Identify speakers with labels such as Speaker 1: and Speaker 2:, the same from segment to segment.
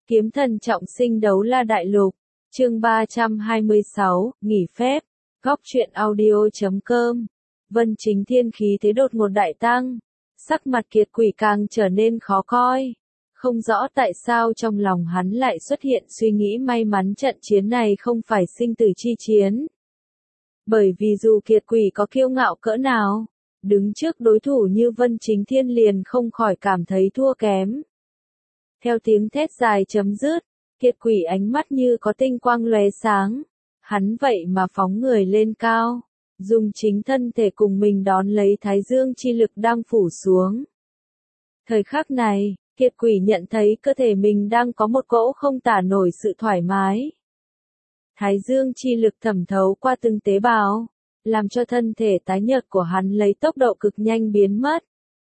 Speaker 1: Kiếm thần trọng sinh đấu la đại lục, chương 326, nghỉ phép, góc truyện audio.com. Vân Chính Thiên khí thế đột ngột đại tăng, sắc mặt kiệt quỷ càng trở nên khó coi. Không rõ tại sao trong lòng hắn lại xuất hiện suy nghĩ may mắn trận chiến này không phải sinh tử chi chiến. Bởi vì dù kiệt quỷ có kiêu ngạo cỡ nào, đứng trước đối thủ như Vân Chính Thiên liền không khỏi cảm thấy thua kém. Theo tiếng thét dài chấm dứt, kiệt quỷ ánh mắt như có tinh quang lóe sáng. Hắn vậy mà phóng người lên cao, dùng chính thân thể cùng mình đón lấy thái dương chi lực đang phủ xuống. Thời khắc này, kiệt quỷ nhận thấy cơ thể mình đang có một cỗ không tả nổi sự thoải mái. Thái dương chi lực thẩm thấu qua từng tế bào, làm cho thân thể tái nhợt của hắn lấy tốc độ cực nhanh biến mất.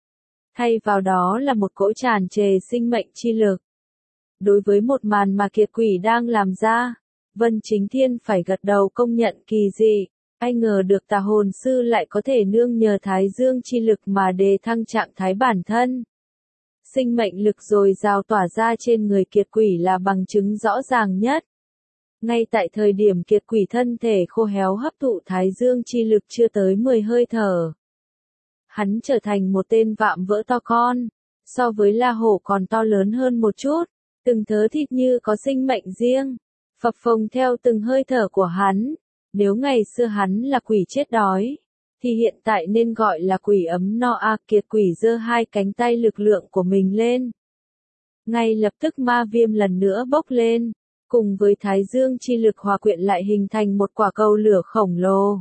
Speaker 1: Thay vào đó là một cỗ tràn trề sinh mệnh chi lực. Đối với một màn mà kiệt quỷ đang làm ra, Vân Chính Thiên phải gật đầu công nhận kỳ dị. Ai ngờ được tà hồn sư lại có thể nương nhờ thái dương chi lực mà đề thăng trạng thái bản thân. Sinh mệnh lực dồi dào tỏa ra trên người kiệt quỷ là bằng chứng rõ ràng nhất. Ngay tại thời điểm kiệt quỷ thân thể khô héo hấp thụ thái dương chi lực chưa tới 10 hơi thở. Hắn trở thành một tên vạm vỡ to con, so với La Hổ còn to lớn hơn một chút, từng thớ thịt như có sinh mệnh riêng, phập phồng theo từng hơi thở của hắn. Nếu ngày xưa hắn là quỷ chết đói, thì hiện tại nên gọi là quỷ ấm no a. Kiệt quỷ giơ hai cánh tay lực lượng của mình lên. Ngay lập tức ma viêm lần nữa bốc lên, cùng với thái dương chi lực hòa quyện lại hình thành một quả cầu lửa khổng lồ.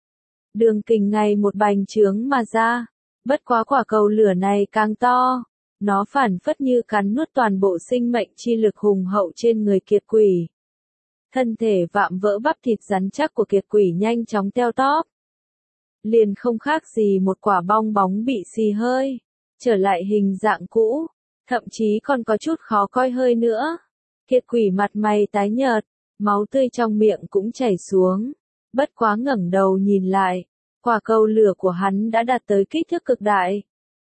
Speaker 1: Đường kính ngày một bành trướng mà ra, bất quá quả cầu lửa này càng to, nó phản phất như cắn nuốt toàn bộ sinh mệnh chi lực hùng hậu trên người kiệt quỷ. Thân thể vạm vỡ bắp thịt rắn chắc của kiệt quỷ nhanh chóng teo tóp. Liền không khác gì một quả bong bóng bị xì hơi, trở lại hình dạng cũ, thậm chí còn có chút khó coi hơi nữa. Kiệt quỷ mặt mày tái nhợt, máu tươi trong miệng cũng chảy xuống, bất quá ngẩng đầu nhìn lại, quả cầu lửa của hắn đã đạt tới kích thước cực đại.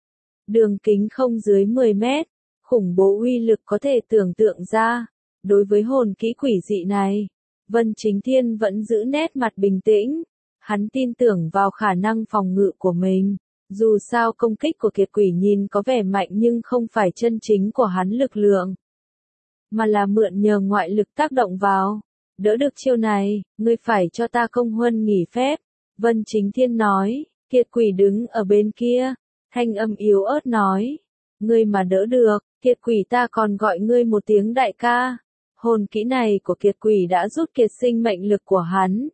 Speaker 1: Đường kính không dưới 10 mét, khủng bố uy lực có thể tưởng tượng ra. Đối với hồn kỹ quỷ dị này, Vân Chính Thiên vẫn giữ nét mặt bình tĩnh. Hắn tin tưởng vào khả năng phòng ngự của mình. Dù sao công kích của kiệt quỷ nhìn có vẻ mạnh nhưng không phải chân chính của hắn lực lượng, mà là mượn nhờ ngoại lực tác động vào. Đỡ được chiêu này, ngươi phải cho ta công huân nghỉ phép. Vân Chính Thiên nói. Kiệt quỷ đứng ở bên kia, thanh âm yếu ớt nói. Ngươi mà đỡ được, kiệt quỷ ta còn gọi ngươi một tiếng đại ca. Hồn kỹ này của kiệt quỷ đã rút kiệt sinh mệnh lực của hắn.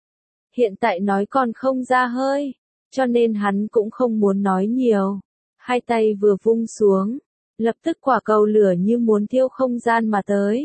Speaker 1: Hiện tại nói còn không ra hơi, cho nên hắn cũng không muốn nói nhiều. Hai tay vừa vung xuống, lập tức quả cầu lửa như muốn thiêu không gian mà tới.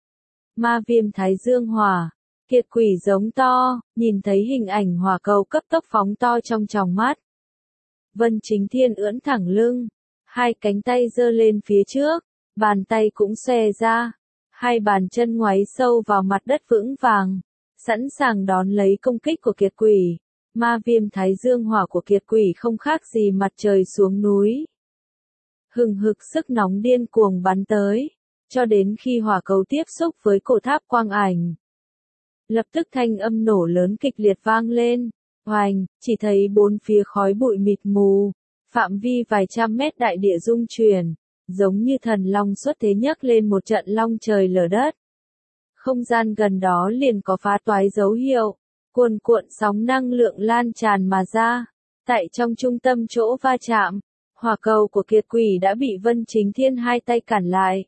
Speaker 1: Ma viêm thái dương hỏa, kiệt quỷ giống to, nhìn thấy hình ảnh hỏa cầu cấp tốc phóng to trong tròng mắt. Vân Chính Thiên ưỡn thẳng lưng, hai cánh tay giơ lên phía trước, bàn tay cũng xòe ra. Hai bàn chân ngoáy sâu vào mặt đất vững vàng, sẵn sàng đón lấy công kích của kiệt quỷ. Ma viêm thái dương hỏa của kiệt quỷ không khác gì mặt trời xuống núi. Hừng hực sức nóng điên cuồng bắn tới, cho đến khi hỏa cầu tiếp xúc với cổ tháp quang ảnh. Lập tức thanh âm nổ lớn kịch liệt vang lên, oành, chỉ thấy bốn phía khói bụi mịt mù, phạm vi vài trăm mét đại địa rung chuyển. Giống như thần long xuất thế nhấc lên một trận long trời lở đất. Không gian gần đó liền có phá toái dấu hiệu, cuồn cuộn sóng năng lượng lan tràn mà ra. Tại trong trung tâm chỗ va chạm, hỏa cầu của kiệt quỷ đã bị Vân Chính Thiên hai tay cản lại.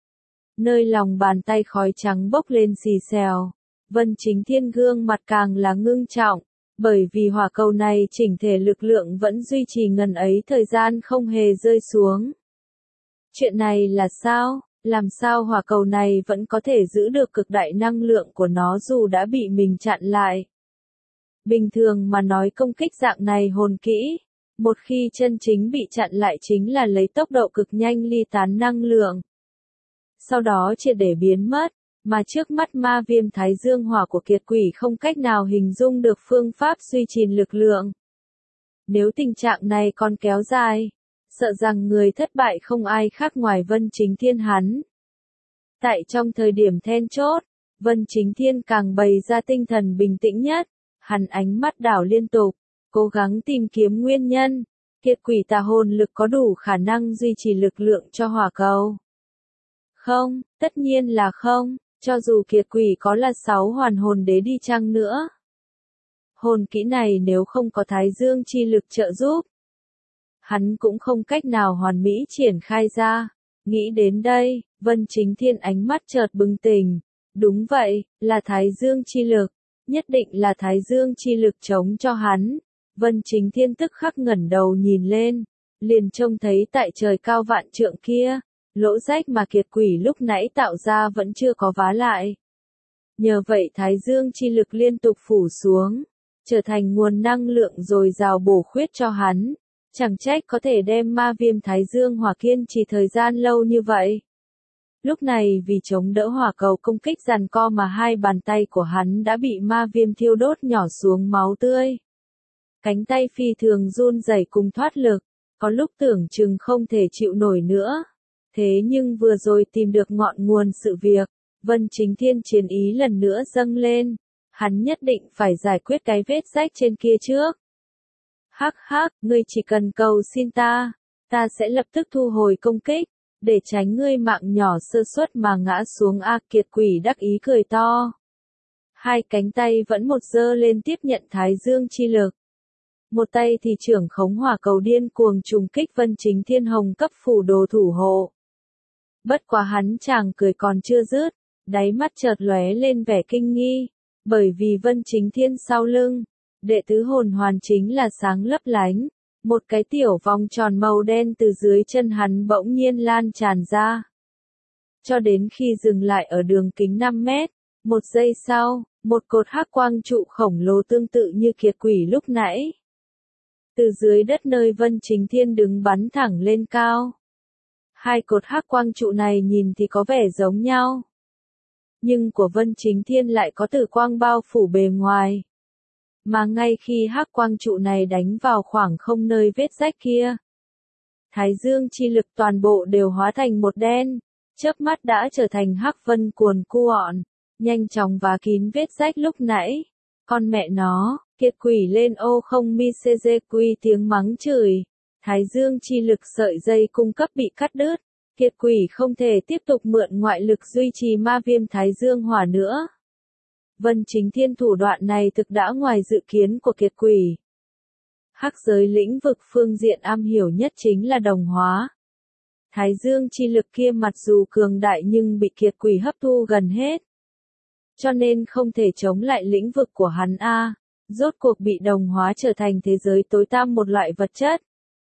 Speaker 1: Nơi lòng bàn tay khói trắng bốc lên xì xèo, Vân Chính Thiên gương mặt càng là ngưng trọng, bởi vì hỏa cầu này chỉnh thể lực lượng vẫn duy trì ngần ấy thời gian không hề rơi xuống. Chuyện này là sao? Làm sao hỏa cầu này vẫn có thể giữ được cực đại năng lượng của nó dù đã bị mình chặn lại? Bình thường mà nói công kích dạng này hồn kỹ, một khi chân chính bị chặn lại chính là lấy tốc độ cực nhanh ly tán năng lượng. Sau đó triệt để biến mất, mà trước mắt ma viêm thái dương hỏa của kiệt quỷ không cách nào hình dung được phương pháp duy trì lực lượng. Nếu tình trạng này còn kéo dài, sợ rằng người thất bại không ai khác ngoài Vân Chính Thiên hắn. Tại trong thời điểm then chốt, Vân Chính Thiên càng bày ra tinh thần bình tĩnh nhất, hắn ánh mắt đảo liên tục, cố gắng tìm kiếm nguyên nhân, kiệt quỷ tà hồn lực có đủ khả năng duy trì lực lượng cho hỏa cầu. Không, tất nhiên là không, cho dù kiệt quỷ có là 6 hoàn hồn đế đi chăng nữa. Hồn kỹ này nếu không có thái dương chi lực trợ giúp, hắn cũng không cách nào hoàn mỹ triển khai ra. Nghĩ đến đây, Vân Chính Thiên ánh mắt chợt bừng tỉnh. Đúng vậy, là thái dương chi lực, nhất định là thái dương chi lực chống cho hắn. Vân Chính Thiên tức khắc ngẩng đầu nhìn lên, liền trông thấy tại trời cao vạn trượng kia, lỗ rách mà kiệt quỷ lúc nãy tạo ra vẫn chưa có vá lại. Nhờ vậy thái dương chi lực liên tục phủ xuống, trở thành nguồn năng lượng dồi dào bổ khuyết cho hắn. Chẳng trách có thể đem ma viêm thái dương hỏa kiên trì thời gian lâu như vậy. Lúc này vì chống đỡ hỏa cầu công kích giằng co mà hai bàn tay của hắn đã bị ma viêm thiêu đốt nhỏ xuống máu tươi. Cánh tay phi thường run rẩy cùng thoát lực, có lúc tưởng chừng không thể chịu nổi nữa. Thế nhưng vừa rồi tìm được ngọn nguồn sự việc, Vân Chính Thiên chiến ý lần nữa dâng lên. Hắn nhất định phải giải quyết cái vết rách trên kia trước. Hắc hắc, ngươi chỉ cần cầu xin ta sẽ lập tức thu hồi công kích, để tránh ngươi mạng nhỏ sơ suất mà ngã xuống. Kiệt quỷ đắc ý cười to. Hai cánh tay vẫn một giơ lên tiếp nhận thái dương chi lực. Một tay thì trưởng khống hỏa cầu điên cuồng trùng kích Vân Chính Thiên hồng cấp phủ đồ thủ hộ. Bất quá hắn chàng cười còn chưa dứt, đáy mắt chợt lóe lên vẻ kinh nghi, bởi vì Vân Chính Thiên sau lưng, đệ tứ hồn hoàn chính là sáng lấp lánh, một cái tiểu vòng tròn màu đen từ dưới chân hắn bỗng nhiên lan tràn ra. Cho đến khi dừng lại ở đường kính 5 mét, một giây sau, một cột hắc quang trụ khổng lồ tương tự như kiệt quỷ lúc nãy. Từ dưới đất nơi Vân Chính Thiên đứng bắn thẳng lên cao. Hai cột hắc quang trụ này nhìn thì có vẻ giống nhau. Nhưng của Vân Chính Thiên lại có tử quang bao phủ bề ngoài. Mà ngay khi hắc quang trụ này đánh vào khoảng không nơi vết rách kia, thái dương chi lực toàn bộ đều hóa thành một đen, chớp mắt đã trở thành hắc vân cuồn cuộn, nhanh chóng vá kín vết rách lúc nãy. Con mẹ nó, kiệt quỷ lên ô không mi cg quy tiếng mắng chửi, thái dương chi lực sợi dây cung cấp bị cắt đứt, kiệt quỷ không thể tiếp tục mượn ngoại lực duy trì ma viêm thái dương hỏa nữa. Vân Chính Thiên thủ đoạn này thực đã ngoài dự kiến của kiệt quỷ. Hắc giới lĩnh vực phương diện am hiểu nhất chính là đồng hóa. Thái dương chi lực kia mặc dù cường đại nhưng bị kiệt quỷ hấp thu gần hết. Cho nên không thể chống lại lĩnh vực của hắn rốt cuộc bị đồng hóa trở thành thế giới tối tăm một loại vật chất.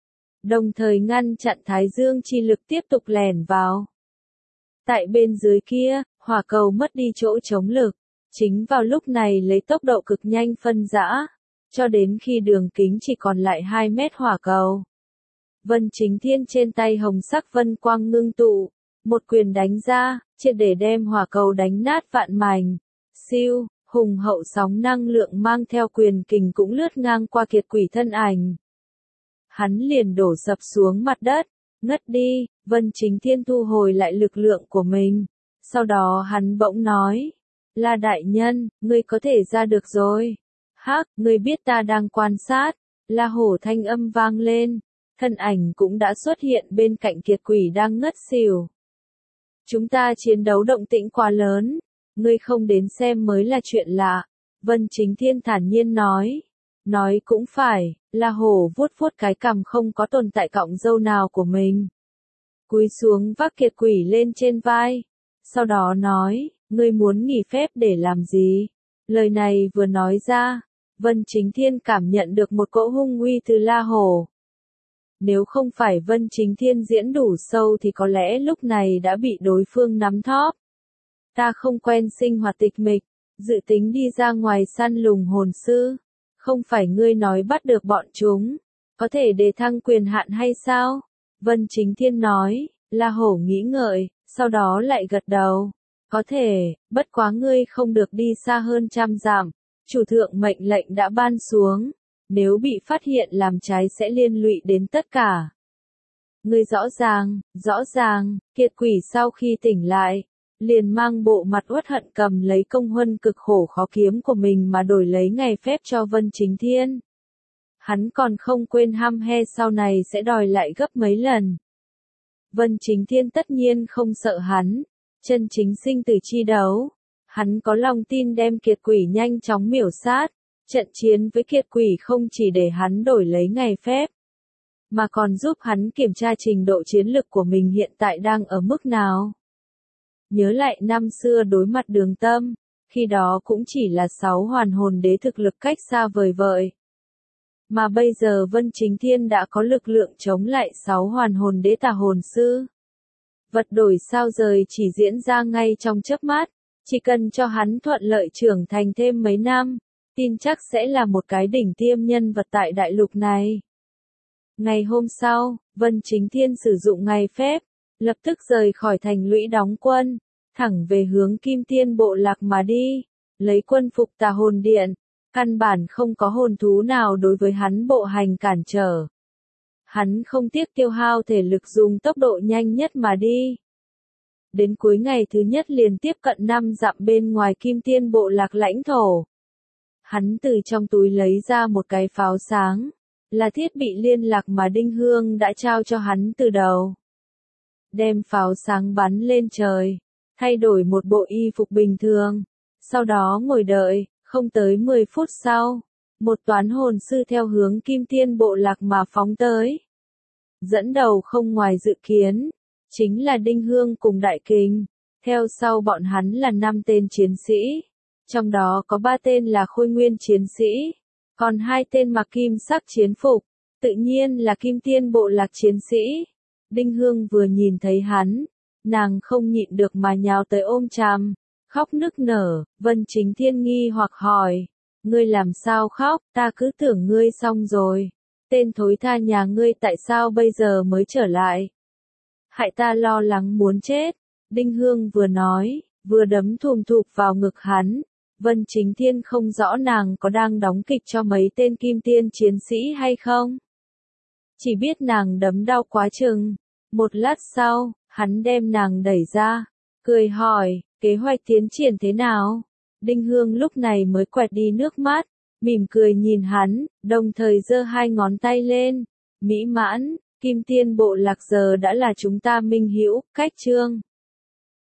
Speaker 1: Đồng thời ngăn chặn thái dương chi lực tiếp tục lẻn vào. Tại bên dưới kia, hỏa cầu mất đi chỗ chống lực. Chính vào lúc này lấy tốc độ cực nhanh phân rã, cho đến khi đường kính chỉ còn lại 2 mét hỏa cầu. Vân Chính Thiên trên tay hồng sắc vân quang ngưng tụ, một quyền đánh ra, triệt để đem hỏa cầu đánh nát vạn mảnh. Siêu, hùng hậu sóng năng lượng mang theo quyền kình cũng lướt ngang qua kiệt quỷ thân ảnh. Hắn liền đổ sập xuống mặt đất, ngất đi. Vân Chính Thiên thu hồi lại lực lượng của mình. Sau đó hắn bỗng nói. La đại nhân, ngươi có thể ra được rồi. Hắc, ngươi biết ta đang quan sát. La hổ thanh âm vang lên. Thân ảnh cũng đã xuất hiện bên cạnh kiệt quỷ đang ngất xỉu. Chúng ta chiến đấu động tĩnh quá lớn. Ngươi không đến xem mới là chuyện lạ. Vân Chính Thiên thản nhiên nói. Nói cũng phải, La hổ vuốt vuốt cái cằm không có tồn tại cọng râu nào của mình. Cúi xuống vác kiệt quỷ lên trên vai. Sau đó nói. Ngươi muốn nghỉ phép để làm gì? Lời này vừa nói ra, Vân Chính Thiên cảm nhận được một cỗ hung uy từ La hổ. Nếu không phải Vân Chính Thiên diễn đủ sâu thì có lẽ lúc này đã bị đối phương nắm thóp. Ta không quen sinh hoạt tịch mịch, dự tính đi ra ngoài săn lùng hồn sư. Không phải ngươi nói bắt được bọn chúng, có thể đề thăng quyền hạn hay sao? Vân Chính Thiên nói. La hổ nghĩ ngợi, sau đó lại gật đầu. Có thể, bất quá ngươi không được đi xa hơn 100 dặm. Chủ thượng mệnh lệnh đã ban xuống. Nếu bị phát hiện làm trái sẽ liên lụy đến tất cả. Ngươi rõ ràng, kiệt quỷ sau khi tỉnh lại, liền mang bộ mặt uất hận cầm lấy công huân cực khổ khó kiếm của mình mà đổi lấy ngày phép cho Vân Chính Thiên. Hắn còn không quên hăm he sau này sẽ đòi lại gấp mấy lần. Vân Chính Thiên tất nhiên không sợ hắn, chân chính sinh tử chi đấu. Hắn có lòng tin đem kiệt quỷ nhanh chóng miểu sát, trận chiến với kiệt quỷ không chỉ để hắn đổi lấy ngày phép, mà còn giúp hắn kiểm tra trình độ chiến lực của mình hiện tại đang ở mức nào. Nhớ lại năm xưa đối mặt Đường Tâm, khi đó cũng chỉ là 6 hoàn hồn đế thực lực cách xa vời vợi. Mà bây giờ Vân Chính Thiên đã có lực lượng chống lại 6 hoàn hồn đế tà hồn sư. Vật đổi sao rời chỉ diễn ra ngay trong chớp mắt, chỉ cần cho hắn thuận lợi trưởng thành thêm mấy năm, tin chắc sẽ là một cái đỉnh tiêm nhân vật tại đại lục này. Ngày hôm sau, Vân Chính Thiên sử dụng ngày phép, lập tức rời khỏi thành lũy đóng quân, thẳng về hướng Kim Tiên bộ lạc mà đi, lấy quân phục tà hồn điện, căn bản không có hồn thú nào đối với hắn bộ hành cản trở. Hắn không tiếc tiêu hao thể lực dùng tốc độ nhanh nhất mà đi. Đến cuối ngày thứ nhất liền tiếp cận 5 dặm bên ngoài Kim Tiên bộ lạc lãnh thổ. Hắn từ trong túi lấy ra một cái pháo sáng, là thiết bị liên lạc mà Đinh Hương đã trao cho hắn từ đầu. Đem pháo sáng bắn lên trời, thay đổi một bộ y phục bình thường, sau đó ngồi đợi, không tới 10 phút sau, một toán hồn sư theo hướng Kim Tiên bộ lạc mà phóng tới. Dẫn đầu không ngoài dự kiến, chính là Đinh Hương cùng Đại Kình, theo sau bọn hắn là 5 tên chiến sĩ, trong đó có 3 tên là Khôi Nguyên chiến sĩ, còn 2 tên mặc kim sắc chiến phục, tự nhiên là Kim Tiên bộ lạc chiến sĩ. Đinh Hương vừa nhìn thấy hắn, nàng không nhịn được mà nhào tới ôm chằm, khóc nức nở. Vân Chính Thiên nghi hoặc hỏi, ngươi làm sao khóc, ta cứ tưởng ngươi xong rồi, tên thối tha nhà ngươi tại sao bây giờ mới trở lại, hại ta lo lắng muốn chết. Đinh Hương vừa nói, vừa đấm thùm thụp vào ngực hắn. Vân Chính Thiên không rõ nàng có đang đóng kịch cho mấy tên kim tiên chiến sĩ hay không. Chỉ biết nàng đấm đau quá chừng. Một lát sau, hắn đem nàng đẩy ra, cười hỏi, kế hoạch tiến triển thế nào? Đinh Hương lúc này mới quẹt đi nước mắt, mỉm cười nhìn hắn, đồng thời giơ 2 ngón tay lên, mỹ mãn. Kim Tiên bộ lạc giờ đã là chúng ta minh hữu, cách chương.